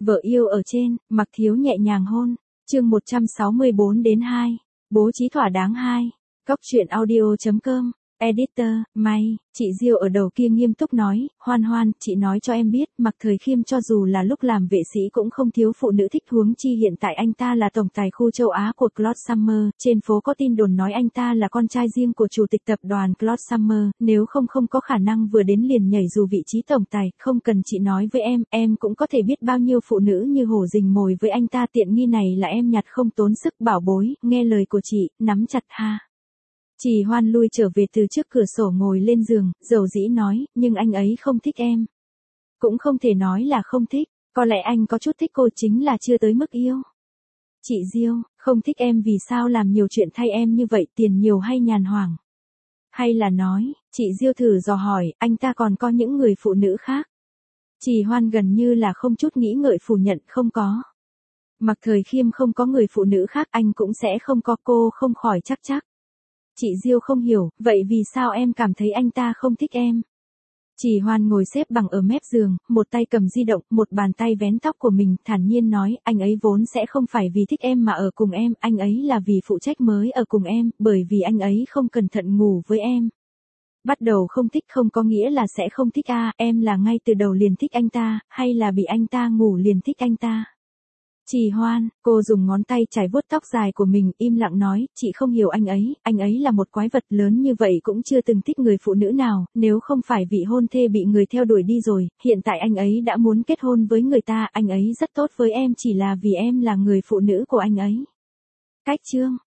Vợ yêu ở trên, Mặc Thiếu nhẹ nhàng hôn. Chương 164-2. Bố trí thỏa đáng 2. Cóc truyện audio.com. Editor, May. Chị Diêu ở đầu kia nghiêm túc nói, Hoan Hoan, chị nói cho em biết, Mạc Thời Khiêm cho dù là lúc làm vệ sĩ cũng không thiếu phụ nữ thích, huống chi hiện tại anh ta là tổng tài khu châu Á của Claude Summer, trên phố có tin đồn nói anh ta là con trai riêng của chủ tịch tập đoàn Claude Summer, nếu không có khả năng vừa đến liền nhảy dù vị trí tổng tài, không cần chị nói với em cũng có thể biết bao nhiêu phụ nữ như hổ rình mồi với anh ta, tiện nghi này là em nhặt không tốn sức, bảo bối, nghe lời của chị, nắm chặt ha. Chị Hoan lui trở về từ trước cửa sổ ngồi lên giường, dầu dĩ nói, nhưng anh ấy không thích em. Cũng không thể nói là không thích, có lẽ anh có chút thích cô, chính là chưa tới mức yêu. Chị Diêu, không thích em vì sao làm nhiều chuyện thay em như vậy, tiền nhiều hay nhàn hoảng? Hay là nói, chị Diêu thử dò hỏi, anh ta còn có những người phụ nữ khác? Chị Hoan gần như là không chút nghĩ ngợi phủ nhận, không có. Mạc Thời Khiêm không có người phụ nữ khác, anh cũng sẽ không có, cô không khỏi chắc. Chị Diêu không hiểu, vậy vì sao em cảm thấy anh ta không thích em? Chị Hoan ngồi xếp bằng ở mép giường, một tay cầm di động, một bàn tay vén tóc của mình, thản nhiên nói, anh ấy vốn sẽ không phải vì thích em mà ở cùng em, anh ấy là vì phụ trách mới ở cùng em, bởi vì anh ấy không cẩn thận ngủ với em. Bắt đầu không thích không có nghĩa là sẽ không thích à, em là ngay từ đầu liền thích anh ta, hay là bị anh ta ngủ liền thích anh ta? Chị Hoan, cô dùng ngón tay chải vuốt tóc dài của mình, im lặng nói, chị không hiểu anh ấy là một quái vật lớn như vậy cũng chưa từng thích người phụ nữ nào, nếu không phải vị hôn thê bị người theo đuổi đi rồi, hiện tại anh ấy đã muốn kết hôn với người ta, anh ấy rất tốt với em chỉ là vì em là người phụ nữ của anh ấy. Cách chương.